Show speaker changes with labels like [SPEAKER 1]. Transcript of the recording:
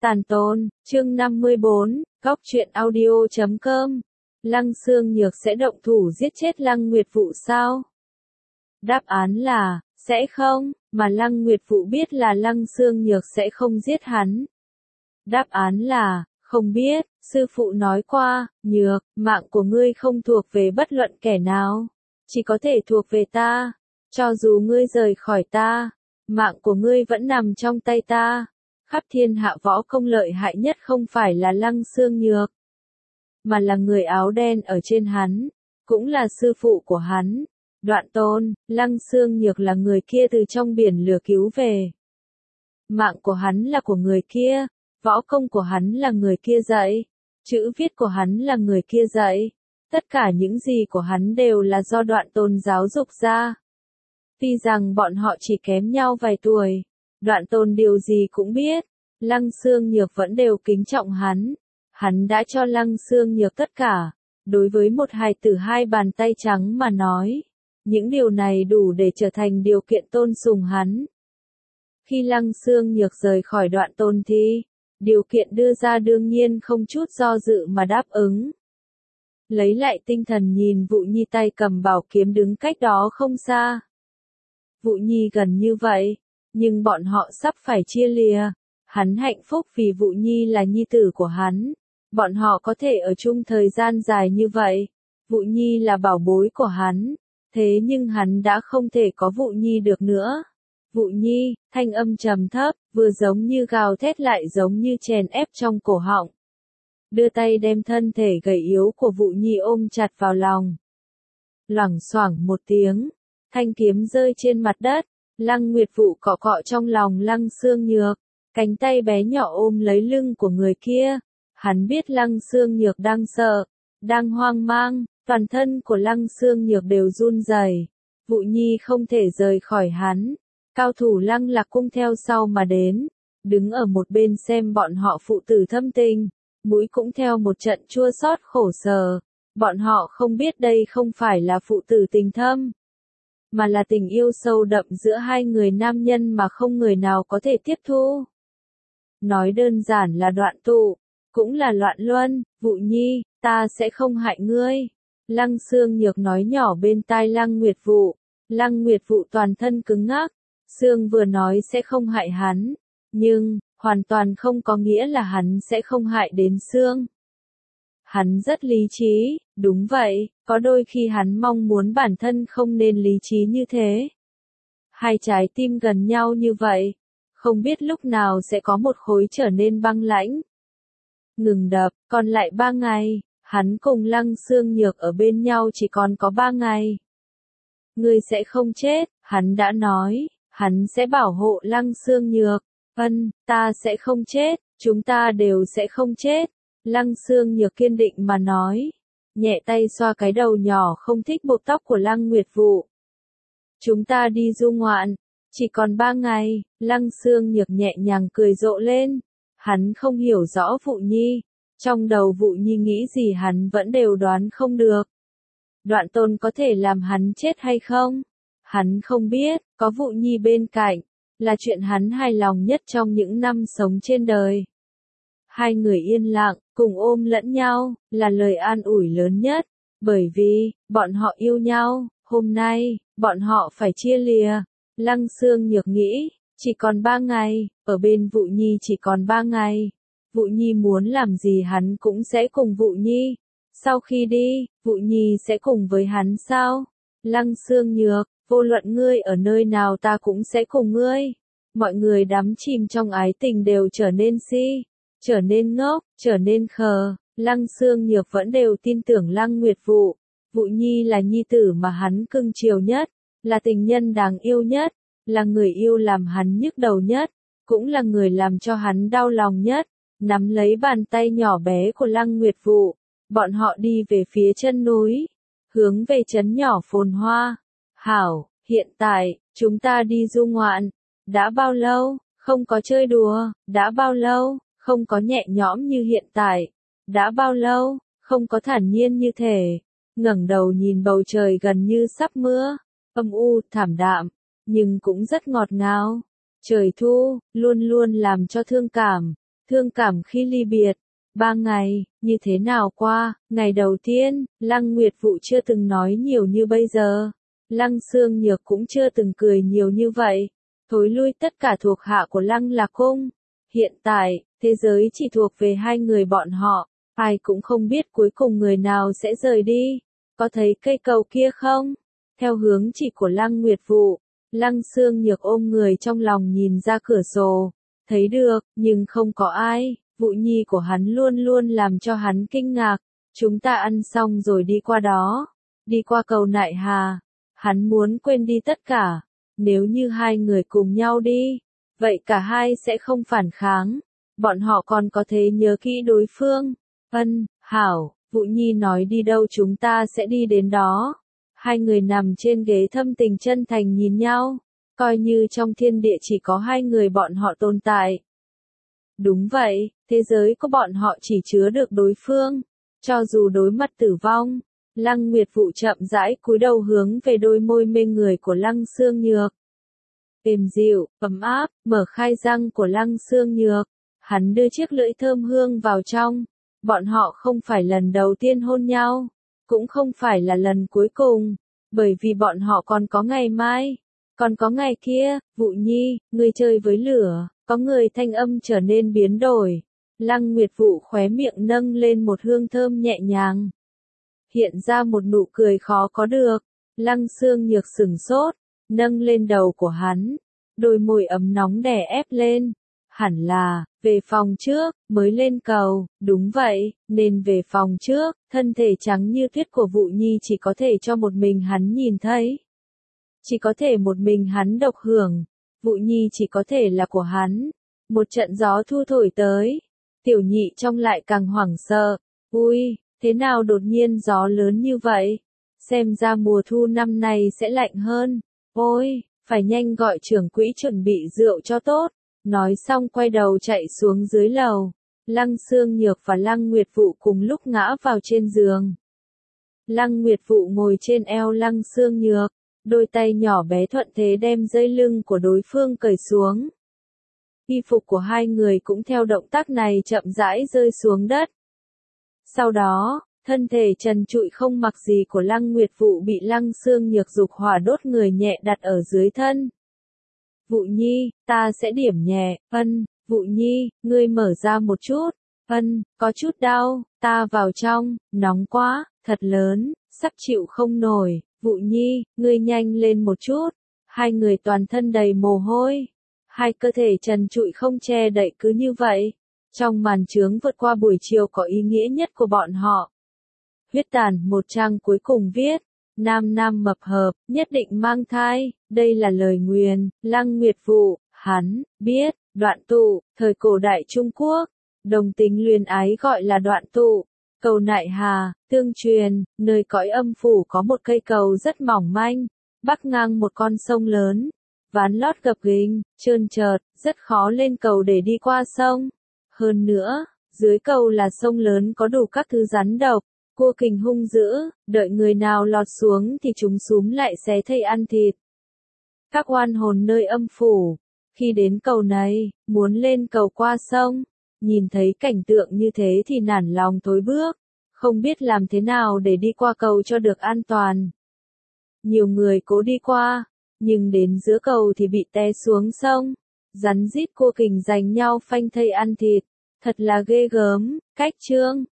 [SPEAKER 1] Tàn tôn, chương 54, góc truyện audio.com. Lăng Xương Nhược sẽ động thủ giết chết Lăng Nguyệt Vụ sao? Đáp án là, sẽ không, mà Lăng Nguyệt Vụ biết là Lăng Xương Nhược sẽ không giết hắn. Đáp án là, không biết, sư phụ nói qua, Nhược, mạng của ngươi không thuộc về bất luận kẻ nào, chỉ có thể thuộc về ta. Cho dù ngươi rời khỏi ta, mạng của ngươi vẫn nằm trong tay ta. Khắp thiên hạ võ công lợi hại nhất không phải là Lăng Xương Nhược, mà là người áo đen ở trên hắn, cũng là sư phụ của hắn. Đoạn tôn, Lăng Xương Nhược là người kia từ trong biển lửa cứu về. Mạng của hắn là của người kia, võ công của hắn là người kia dạy, chữ viết của hắn là người kia dạy, tất cả những gì của hắn đều là do Đoạn tôn giáo dục ra. Tuy rằng bọn họ chỉ kém nhau vài tuổi, Đoạn tôn điều gì cũng biết, Lăng Xương Nhược vẫn đều kính trọng hắn. Hắn đã cho Lăng Xương Nhược tất cả. Đối với một hài tử hai bàn tay trắng mà nói, những điều này đủ để trở thành điều kiện tôn sùng hắn. Khi Lăng Xương Nhược rời khỏi Đoạn tôn thì, điều kiện đưa ra đương nhiên không chút do dự mà đáp ứng. Lấy lại tinh thần nhìn Vụ Nhi tay cầm bảo kiếm đứng cách đó không xa. Vụ Nhi gần như vậy, nhưng bọn họ sắp phải chia lìa. Hắn hạnh phúc vì Vụ Nhi là nhi tử của hắn. Bọn họ có thể ở chung thời gian dài như vậy. Vụ Nhi là bảo bối của hắn. Thế nhưng hắn đã không thể có Vụ Nhi được nữa. Vụ Nhi, thanh âm trầm thấp, vừa giống như gào thét lại giống như chèn ép trong cổ họng. Đưa tay đem thân thể gầy yếu của Vụ Nhi ôm chặt vào lòng. Loảng xoảng một tiếng, thanh kiếm rơi trên mặt đất. Lăng Nguyệt Vụ cọ cọ trong lòng Lăng Xương Nhược. Cánh tay bé nhỏ ôm lấy lưng của người kia. Hắn biết Lăng Xương Nhược đang sợ, đang hoang mang, toàn thân của Lăng Xương Nhược đều run rẩy. Vụ Nhi không thể rời khỏi hắn. Cao thủ Lăng Lạc Cung theo sau mà đến, đứng ở một bên xem bọn họ phụ tử thâm tình, mũi cũng theo một trận chua xót khổ sở. Bọn họ không biết đây không phải là phụ tử tình thâm, mà là tình yêu sâu đậm giữa hai người nam nhân mà không người nào có thể tiếp thu. Nói đơn giản là đoạn tụ, cũng là loạn luân. Vụ Nhi, ta sẽ không hại ngươi. Lăng Xương Nhược nói nhỏ bên tai Lăng Nguyệt Vụ. Lăng Nguyệt Vụ toàn thân cứng ngắc. Xương vừa nói sẽ không hại hắn, nhưng, hoàn toàn không có nghĩa là hắn sẽ không hại đến Xương. Hắn rất lý trí, đúng vậy, có đôi khi hắn mong muốn bản thân không nên lý trí như thế. Hai trái tim gần nhau như vậy, không biết lúc nào sẽ có một khối trở nên băng lãnh. Ngừng đập, còn lại 3 ngày, hắn cùng Lăng Xương Nhược ở bên nhau chỉ còn có 3 ngày. Ngươi sẽ không chết, hắn đã nói, hắn sẽ bảo hộ Lăng Xương Nhược. Ta sẽ không chết, chúng ta đều sẽ không chết. Lăng Xương Nhược kiên định mà nói, nhẹ tay xoa cái đầu nhỏ không thích buộc tóc của Lăng Nguyệt Vụ. Chúng ta đi du ngoạn, chỉ còn 3 ngày, Lăng Xương Nhược nhẹ nhàng cười rộ lên. Hắn không hiểu rõ Vụ Nhi, trong đầu Vụ Nhi nghĩ gì hắn vẫn đều đoán không được. Đoạn tôn có thể làm hắn chết hay không? Hắn không biết, có Vụ Nhi bên cạnh, là chuyện hắn hài lòng nhất trong những năm sống trên đời. Hai người yên lặng, cùng ôm lẫn nhau, là lời an ủi lớn nhất, bởi vì, bọn họ yêu nhau, hôm nay, bọn họ phải chia lìa. Lăng Xương Nhược nghĩ, chỉ còn 3 ngày, ở bên Vụ Nhi chỉ còn 3 ngày. Vụ Nhi muốn làm gì hắn cũng sẽ cùng Vụ Nhi. Sau khi đi, Vụ Nhi sẽ cùng với hắn sao? Lăng Xương Nhược, vô luận ngươi ở nơi nào ta cũng sẽ cùng ngươi. Mọi người đắm chìm trong ái tình đều trở nên si, trở nên ngốc, trở nên khờ. Lăng Xương Nhược vẫn đều tin tưởng Lăng Nguyệt Vụ. Vụ Nhi là nhi tử mà hắn cưng chiều nhất, là tình nhân đáng yêu nhất, là người yêu làm hắn nhức đầu nhất, cũng là người làm cho hắn đau lòng nhất. Nắm lấy bàn tay nhỏ bé của Lăng Nguyệt Vụ, bọn họ đi về phía chân núi, hướng về trấn nhỏ phồn hoa. Hảo, hiện tại, chúng ta đi du ngoạn. Đã bao lâu, không có chơi đùa, đã bao lâu, không có nhẹ nhõm như hiện tại, đã bao lâu, không có thản nhiên như thể. Ngẩng đầu nhìn bầu trời gần như sắp mưa, âm u, thảm đạm, nhưng cũng rất ngọt ngào. Trời thu, luôn luôn làm cho thương cảm, thương cảm khi ly biệt. 3 ngày, như thế nào qua? Ngày đầu tiên, Lăng Nguyệt Vụ chưa từng nói nhiều như bây giờ. Lăng Xương Nhược cũng chưa từng cười nhiều như vậy. Thối lui tất cả thuộc hạ của Lăng Lạc Cung. Hiện tại, thế giới chỉ thuộc về hai người bọn họ. Ai cũng không biết cuối cùng người nào sẽ rời đi. Có thấy cây cầu kia không? Theo hướng chỉ của Lăng Nguyệt Vụ, Lăng Xương Nhược ôm người trong lòng nhìn ra cửa sổ. Thấy được, nhưng không có ai. Vụ nhi của hắn luôn luôn làm cho hắn kinh ngạc. Chúng ta ăn xong rồi đi qua đó. Đi qua cầu Nại Hà. Hắn muốn quên đi tất cả. Nếu như hai người cùng nhau đi, vậy cả hai sẽ không phản kháng. Bọn họ còn có thể nhớ kỹ đối phương. Hảo, Vụ Nhi nói đi đâu chúng ta sẽ đi đến đó. Hai người nằm trên ghế thâm tình chân thành nhìn nhau. Coi như trong thiên địa chỉ có hai người bọn họ tồn tại. Đúng vậy, thế giới của bọn họ chỉ chứa được đối phương. Cho dù đối mặt tử vong, Lăng Nguyệt Vụ chậm rãi cúi đầu hướng về đôi môi mê người của Lăng Xương Nhược. Êm dịu, ấm áp, mở khai răng của Lăng Xương Nhược. Hắn đưa chiếc lưỡi thơm hương vào trong. Bọn họ không phải lần đầu tiên hôn nhau, cũng không phải là lần cuối cùng, bởi vì bọn họ còn có ngày mai, còn có ngày kia. Vụ Nhi, ngươi chơi với lửa. Có người thanh âm trở nên biến đổi. Lăng Nguyệt Vụ khóe miệng nâng lên một hương thơm nhẹ nhàng. Hiện ra một nụ cười khó có được. Lăng Xương Nhược sửng sốt, nâng lên đầu của hắn. Đôi môi ấm nóng đè ép lên. Hẳn là, về phòng trước, mới lên cầu. Đúng vậy, nên về phòng trước. Thân thể trắng như tuyết của Vụ Nhi chỉ có thể cho một mình hắn nhìn thấy. Chỉ có thể một mình hắn độc hưởng. Vụ Nhi chỉ có thể là của hắn. Một trận gió thu thổi tới. Tiểu Nhị trong lại càng hoảng sợ. Ui, thế nào đột nhiên gió lớn như vậy? Xem ra mùa thu năm nay sẽ lạnh hơn. Ôi, phải nhanh gọi trưởng quỹ chuẩn bị rượu cho tốt. Nói xong quay đầu chạy xuống dưới lầu. Lăng Xương Nhược và Lăng Nguyệt Vụ cùng lúc ngã vào trên giường. Lăng Nguyệt Vụ ngồi trên eo Lăng Xương Nhược. Đôi tay nhỏ bé thuận thế đem dây lưng của đối phương cởi xuống. Y phục của hai người cũng theo động tác này chậm rãi rơi xuống đất. Sau đó, thân thể trần trụi không mặc gì của Lăng Nguyệt Vụ bị Lăng Xương Nhược dục hỏa đốt người nhẹ đặt ở dưới thân. Vụ Nhi, ta sẽ điểm nhẹ. Vụ Nhi, ngươi mở ra một chút. Có chút đau. Ta vào trong, nóng quá, thật lớn, sắp chịu không nổi. Vụ Nhi, ngươi nhanh lên một chút. Hai người toàn thân đầy mồ hôi. Hai cơ thể trần trụi không che đậy cứ như vậy. Trong màn chướng vượt qua buổi chiều có ý nghĩa nhất của bọn họ. Huyết tàn một trang cuối cùng viết. Nam nam mập hợp, nhất định mang thai. Đây là lời nguyền. Lăng Nguyệt Vụ, hắn, biết, đoạn tụ, thời cổ đại Trung Quốc. Đồng tính luyến ái gọi là đoạn tụ. Cầu Nại Hà, tương truyền, nơi cõi âm phủ có một cây cầu rất mỏng manh, bắc ngang một con sông lớn, ván lót gập ghềnh, trơn trượt, rất khó lên cầu để đi qua sông. Hơn nữa, dưới cầu là sông lớn có đủ các thứ rắn độc, cua kình hung dữ, đợi người nào lọt xuống thì chúng súm lại xé thây ăn thịt. Các oan hồn nơi âm phủ, khi đến cầu này, muốn lên cầu qua sông, nhìn thấy cảnh tượng như thế thì nản lòng thối bước, không biết làm thế nào để đi qua cầu cho được an toàn. Nhiều người cố đi qua, nhưng đến giữa cầu thì bị té xuống sông, rắn rít cua kình giành nhau phanh thây ăn thịt, thật là ghê gớm. Cách chương